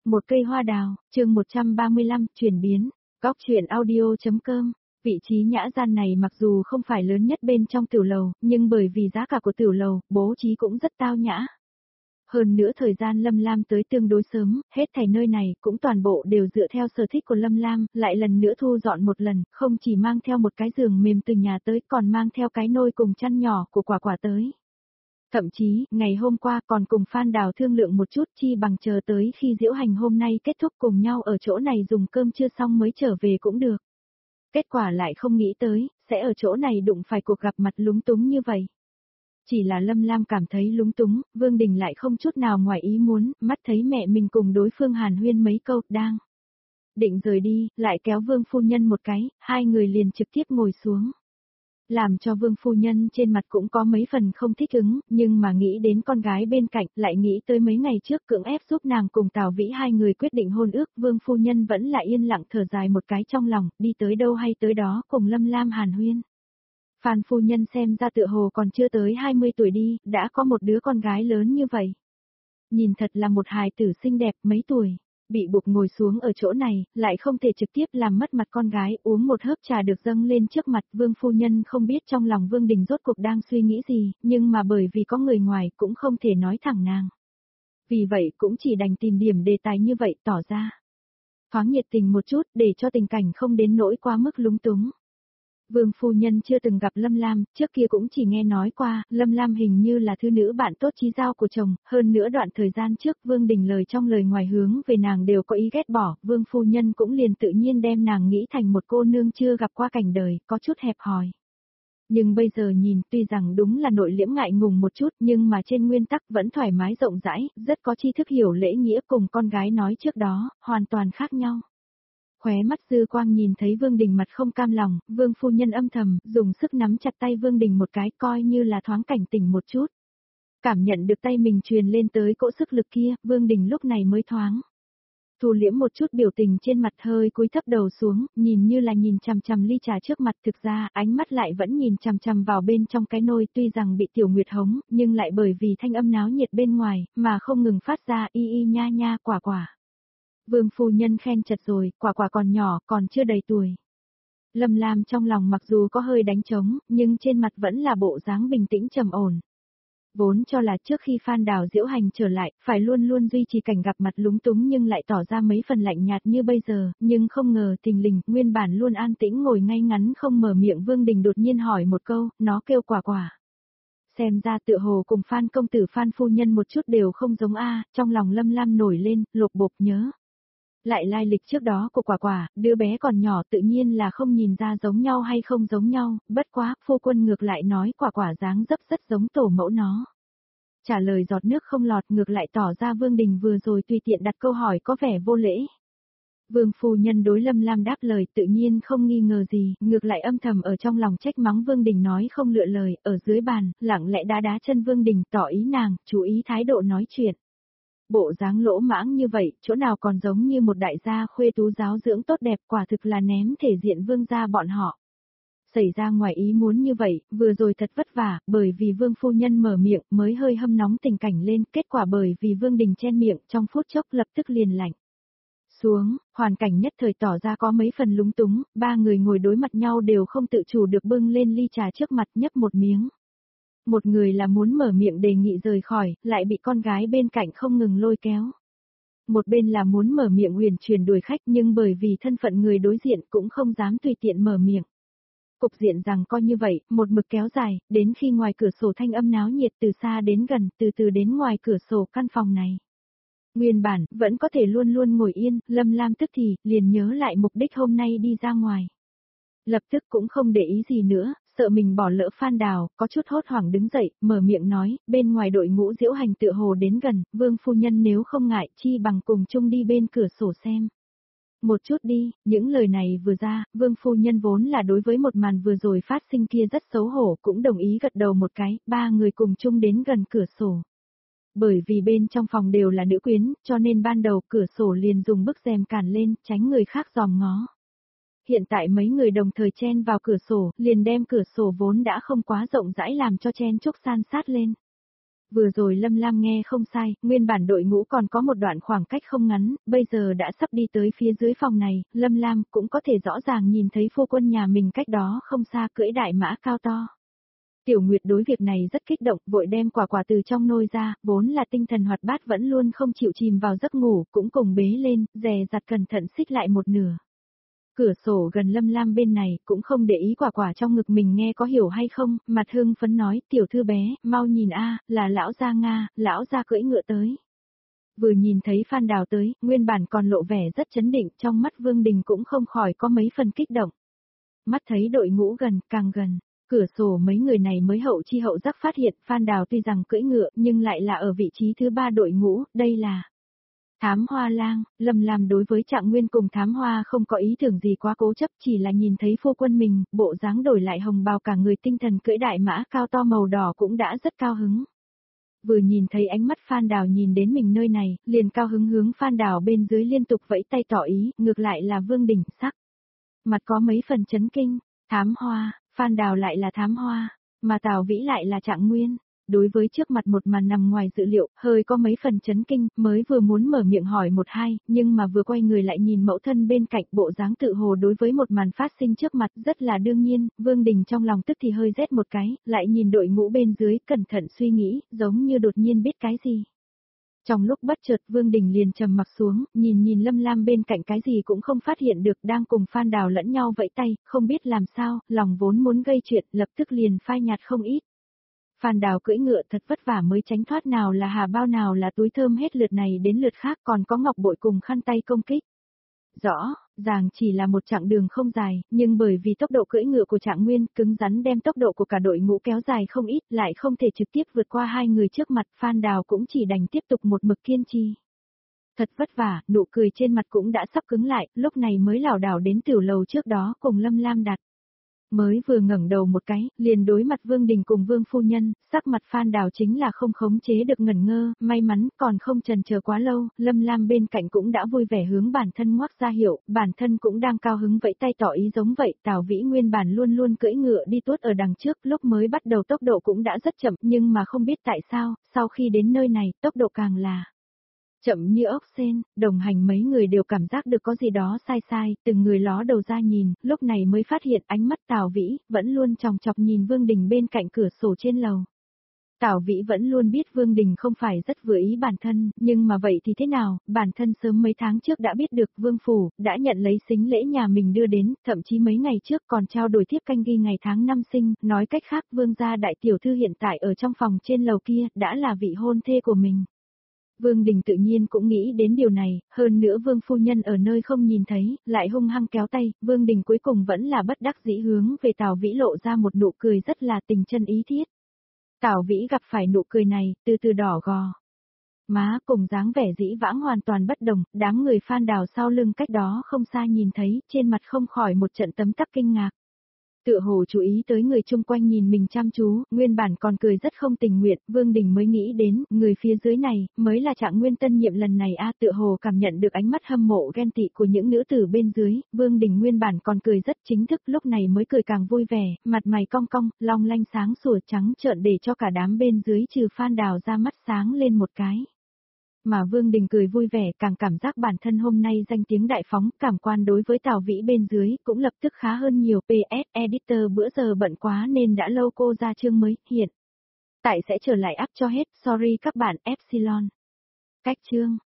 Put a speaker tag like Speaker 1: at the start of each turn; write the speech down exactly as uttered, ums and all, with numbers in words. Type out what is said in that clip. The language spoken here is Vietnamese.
Speaker 1: Một cây hoa đào, chương một trăm ba mươi lăm, chuyển biến, góc truyện audio.com. Vị trí nhã gian này mặc dù không phải lớn nhất bên trong tiểu lầu, nhưng bởi vì giá cả của tiểu lầu, bố trí cũng rất tao nhã. Hơn nữa thời gian Lâm Lam tới tương đối sớm, hết thảy nơi này cũng toàn bộ đều dựa theo sở thích của Lâm Lam, lại lần nữa thu dọn một lần, không chỉ mang theo một cái giường mềm từ nhà tới còn mang theo cái nôi cùng chăn nhỏ của Quả Quả tới. Thậm chí, ngày hôm qua còn cùng Phan Đào thương lượng một chút chi bằng chờ tới khi diễu hành hôm nay kết thúc cùng nhau ở chỗ này dùng cơm trưa xong mới trở về cũng được. Kết quả lại không nghĩ tới, sẽ ở chỗ này đụng phải cuộc gặp mặt lúng túng như vậy. Chỉ là Lâm Lam cảm thấy lúng túng, Vương Đình lại không chút nào ngoài ý muốn, mắt thấy mẹ mình cùng đối phương hàn huyên mấy câu, đang định rời đi, lại kéo Vương phu nhân một cái, hai người liền trực tiếp ngồi xuống. Làm cho Vương phu nhân trên mặt cũng có mấy phần không thích ứng, nhưng mà nghĩ đến con gái bên cạnh, lại nghĩ tới mấy ngày trước cưỡng ép giúp nàng cùng Tào Vĩ hai người quyết định hôn ước, Vương phu nhân vẫn lại yên lặng thở dài một cái trong lòng, đi tới đâu hay tới đó cùng Lâm Lam hàn huyên. Phan phu nhân xem ra tựa hồ còn chưa tới hai mươi tuổi đi, đã có một đứa con gái lớn như vậy. Nhìn thật là một hài tử xinh đẹp mấy tuổi. Bị buộc ngồi xuống ở chỗ này, lại không thể trực tiếp làm mất mặt con gái, uống một hớp trà được dâng lên trước mặt Vương phu nhân không biết trong lòng Vương Đình rốt cuộc đang suy nghĩ gì, nhưng mà bởi vì có người ngoài cũng không thể nói thẳng nàng. Vì vậy cũng chỉ đành tìm điểm đề tài như vậy tỏ ra. Thoáng nhiệt tình một chút để cho tình cảnh không đến nỗi quá mức lúng túng. Vương phu nhân chưa từng gặp Lâm Lam, trước kia cũng chỉ nghe nói qua, Lâm Lam hình như là thư nữ bạn tốt chí giao của chồng, hơn nữa đoạn thời gian trước Vương Đình lời trong lời ngoài hướng về nàng đều có ý ghét bỏ, Vương phu nhân cũng liền tự nhiên đem nàng nghĩ thành một cô nương chưa gặp qua cảnh đời, có chút hẹp hòi. Nhưng bây giờ nhìn tuy rằng đúng là nội liễm ngại ngùng một chút nhưng mà trên nguyên tắc vẫn thoải mái rộng rãi, rất có tri thức hiểu lễ nghĩa cùng con gái nói trước đó, hoàn toàn khác nhau. Khóe mắt dư quang nhìn thấy Vương Đình mặt không cam lòng, Vương phu nhân âm thầm, dùng sức nắm chặt tay Vương Đình một cái coi như là thoáng cảnh tỉnh một chút. Cảm nhận được tay mình truyền lên tới cỗ sức lực kia, Vương Đình lúc này mới thoáng. Thu liễm một chút biểu tình trên mặt hơi cúi thấp đầu xuống, nhìn như là nhìn chằm chằm ly trà trước mặt thực ra ánh mắt lại vẫn nhìn chằm chằm vào bên trong cái nôi tuy rằng bị Tiểu Nguyệt hống, nhưng lại bởi vì thanh âm náo nhiệt bên ngoài, mà không ngừng phát ra y y nha nha quả quả. Vương phu nhân khen chật rồi, Quả Quả còn nhỏ, còn chưa đầy tuổi. Lâm Lam trong lòng mặc dù có hơi đánh trống, nhưng trên mặt vẫn là bộ dáng bình tĩnh trầm ổn. Vốn cho là trước khi Phan Đào diễu hành trở lại, phải luôn luôn duy trì cảnh gặp mặt lúng túng nhưng lại tỏ ra mấy phần lạnh nhạt như bây giờ, nhưng không ngờ thình lình, nguyên bản luôn an tĩnh ngồi ngay ngắn không mở miệng Vương Đình đột nhiên hỏi một câu, nó kêu Quả Quả. Xem ra tựa hồ cùng Phan công tử Phan phu nhân một chút đều không giống a, trong lòng Lâm Lam nổi lên, lột bột nhớ. Lại lai lịch trước đó của Quả Quả, đứa bé còn nhỏ tự nhiên là không nhìn ra giống nhau hay không giống nhau, bất quá, phu quân ngược lại nói Quả Quả dáng dấp rất giống tổ mẫu nó. Trả lời giọt nước không lọt ngược lại tỏ ra Vương Đình vừa rồi tùy tiện đặt câu hỏi có vẻ vô lễ. Vương phu nhân đối Lâm Lam đáp lời tự nhiên không nghi ngờ gì, ngược lại âm thầm ở trong lòng trách mắng Vương Đình nói không lựa lời, ở dưới bàn, lặng lẽ đá đá chân Vương Đình tỏ ý nàng, chú ý thái độ nói chuyện. Bộ dáng lỗ mãng như vậy, chỗ nào còn giống như một đại gia khuê tú giáo dưỡng tốt đẹp quả thực là ném thể diện Vương gia bọn họ. Xảy ra ngoài ý muốn như vậy, vừa rồi thật vất vả, bởi vì Vương phu nhân mở miệng mới hơi hâm nóng tình cảnh lên, kết quả bởi vì Vương Đình chen miệng trong phút chốc lập tức liền lạnh. Xuống, hoàn cảnh nhất thời tỏ ra có mấy phần lúng túng, ba người ngồi đối mặt nhau đều không tự chủ được bưng lên ly trà trước mặt nhấp một miếng. Một người là muốn mở miệng đề nghị rời khỏi, lại bị con gái bên cạnh không ngừng lôi kéo. Một bên là muốn mở miệng huyền truyền đuổi khách nhưng bởi vì thân phận người đối diện cũng không dám tùy tiện mở miệng. Cục diện rằng coi như vậy, một mực kéo dài, đến khi ngoài cửa sổ thanh âm náo nhiệt từ xa đến gần, từ từ đến ngoài cửa sổ căn phòng này. Nguyên bản, vẫn có thể luôn luôn ngồi yên, Lâm Lam tức thì, liền nhớ lại mục đích hôm nay đi ra ngoài. Lập tức cũng không để ý gì nữa, sợ mình bỏ lỡ Phan Đào, có chút hốt hoảng đứng dậy, mở miệng nói, bên ngoài đội ngũ diễu hành tựa hồ đến gần, Vương phu nhân nếu không ngại chi bằng cùng chung đi bên cửa sổ xem. Một chút đi, những lời này vừa ra, Vương phu nhân vốn là đối với một màn vừa rồi phát sinh kia rất xấu hổ, cũng đồng ý gật đầu một cái, ba người cùng chung đến gần cửa sổ. Bởi vì bên trong phòng đều là nữ quyến, cho nên ban đầu cửa sổ liền dùng bức rèm cản lên, tránh người khác dòm ngó. Hiện tại mấy người đồng thời chen vào cửa sổ, liền đem cửa sổ vốn đã không quá rộng rãi làm cho chen chúc san sát lên. Vừa rồi Lâm Lam nghe không sai, nguyên bản đội ngũ còn có một đoạn khoảng cách không ngắn, bây giờ đã sắp đi tới phía dưới phòng này, Lâm Lam cũng có thể rõ ràng nhìn thấy phu quân nhà mình cách đó không xa cưỡi đại mã cao to. Tiểu Nguyệt đối việc này rất kích động, vội đem quả quả từ trong nôi ra, vốn là tinh thần hoạt bát vẫn luôn không chịu chìm vào giấc ngủ, cũng cùng bế lên, dè dặt cẩn thận xích lại một nửa. Cửa sổ gần Lâm Lam bên này, cũng không để ý quả quả trong ngực mình nghe có hiểu hay không, mặt hưng phấn nói, tiểu thư bé, mau nhìn a, là lão gia Nga, lão gia cưỡi ngựa tới. Vừa nhìn thấy Phan Đào tới, nguyên bản còn lộ vẻ rất chấn định, trong mắt Vương Đình cũng không khỏi có mấy phần kích động. Mắt thấy đội ngũ gần, càng gần, cửa sổ mấy người này mới hậu chi hậu giác phát hiện Phan Đào tuy rằng cưỡi ngựa nhưng lại là ở vị trí thứ ba đội ngũ, đây là Thám Hoa Lang. Lâm Lam đối với Trạng Nguyên cùng Thám Hoa không có ý tưởng gì quá cố chấp, chỉ là nhìn thấy phu quân mình, bộ dáng đổi lại hồng bào cả người tinh thần cưỡi đại mã cao to màu đỏ cũng đã rất cao hứng. Vừa nhìn thấy ánh mắt Phan Đào nhìn đến mình nơi này, liền cao hứng hướng Phan Đào bên dưới liên tục vẫy tay tỏ ý, ngược lại là Vương Đình sắc. Mặt có mấy phần chấn kinh, Thám Hoa, Phan Đào lại là Thám Hoa, mà Tào Vĩ lại là Trạng Nguyên. Đối với trước mặt một màn nằm ngoài dự liệu, hơi có mấy phần chấn kinh, mới vừa muốn mở miệng hỏi một hai, nhưng mà vừa quay người lại nhìn mẫu thân bên cạnh, bộ dáng tự hồ đối với một màn phát sinh trước mặt rất là đương nhiên, Vương Đình trong lòng tức thì hơi rét một cái, lại nhìn đội ngũ bên dưới, cẩn thận suy nghĩ, giống như đột nhiên biết cái gì. Trong lúc bất chợt Vương Đình liền trầm mặc xuống, nhìn nhìn Lâm Lam bên cạnh cái gì cũng không phát hiện được, đang cùng Phan Đào lẫn nhau vẫy tay, không biết làm sao, lòng vốn muốn gây chuyện, lập tức liền phai nhạt không ít. Phan Đào cưỡi ngựa thật vất vả mới tránh thoát, nào là hà bao nào là túi thơm, hết lượt này đến lượt khác, còn có ngọc bội cùng khăn tay công kích. Rõ, ràng chỉ là một chặng đường không dài, nhưng bởi vì tốc độ cưỡi ngựa của Trạng Nguyên cứng rắn đem tốc độ của cả đội ngũ kéo dài không ít, lại không thể trực tiếp vượt qua hai người trước mặt, Phan Đào cũng chỉ đành tiếp tục một mực kiên trì. Thật vất vả, nụ cười trên mặt cũng đã sắp cứng lại, lúc này mới lảo đảo đến tiểu lầu trước đó cùng Lâm Lam đặt. Mới vừa ngẩng đầu một cái, liền đối mặt Vương Đình cùng Vương phu nhân, sắc mặt Phan Đào chính là không khống chế được ngẩn ngơ, may mắn còn không chần chờ quá lâu, Lâm Lam bên cạnh cũng đã vui vẻ hướng bản thân ngoắc ra hiệu, bản thân cũng đang cao hứng vẫy tay tỏ ý giống vậy. Tào Vĩ nguyên bản luôn luôn cưỡi ngựa đi tuốt ở đằng trước, lúc mới bắt đầu tốc độ cũng đã rất chậm, nhưng mà không biết tại sao, sau khi đến nơi này, tốc độ càng là chậm như ốc sên. Đồng hành mấy người đều cảm giác được có gì đó sai sai, từng người ló đầu ra nhìn, lúc này mới phát hiện ánh mắt Tào Vĩ, vẫn luôn chòng chọc nhìn Vương Đình bên cạnh cửa sổ trên lầu. Tào Vĩ vẫn luôn biết Vương Đình không phải rất vừa ý bản thân, nhưng mà vậy thì thế nào, bản thân sớm mấy tháng trước đã biết được Vương Phủ, đã nhận lấy sính lễ nhà mình đưa đến, thậm chí mấy ngày trước còn trao đổi thiếp canh ghi ngày tháng năm sinh, nói cách khác Vương gia đại tiểu thư hiện tại ở trong phòng trên lầu kia, đã là vị hôn thê của mình. Vương Đình tự nhiên cũng nghĩ đến điều này, hơn nữa Vương phu nhân ở nơi không nhìn thấy, lại hung hăng kéo tay, Vương Đình cuối cùng vẫn là bất đắc dĩ hướng về Tào Vĩ lộ ra một nụ cười rất là tình chân ý thiết. Tào Vĩ gặp phải nụ cười này, từ từ đỏ gò. Má cùng dáng vẻ dĩ vãng hoàn toàn bất đồng, đám người Phan Đào sau lưng cách đó không xa nhìn thấy, trên mặt không khỏi một trận tấm tắc kinh ngạc. Tựa hồ chú ý tới người chung quanh nhìn mình chăm chú, nguyên bản còn cười rất không tình nguyện, Vương Đình mới nghĩ đến, người phía dưới này, mới là Trạng Nguyên tân nhiệm lần này a. Tựa hồ cảm nhận được ánh mắt hâm mộ ghen tị của những nữ tử bên dưới, Vương Đình nguyên bản còn cười rất chính thức, lúc này mới cười càng vui vẻ, mặt mày cong cong, long lanh sáng sủa trắng trợn để cho cả đám bên dưới trừ Phan Đào ra mắt sáng lên một cái. Mà Vương Đình cười vui vẻ, càng cảm giác bản thân hôm nay danh tiếng đại phóng, cảm quan đối với Tào Vĩ bên dưới cũng lập tức khá hơn nhiều. pê ét Editor bữa giờ bận quá nên đã lâu cô ra chương mới, hiện tại sẽ trở lại up cho hết, sorry các bạn, Epsilon. Cách chương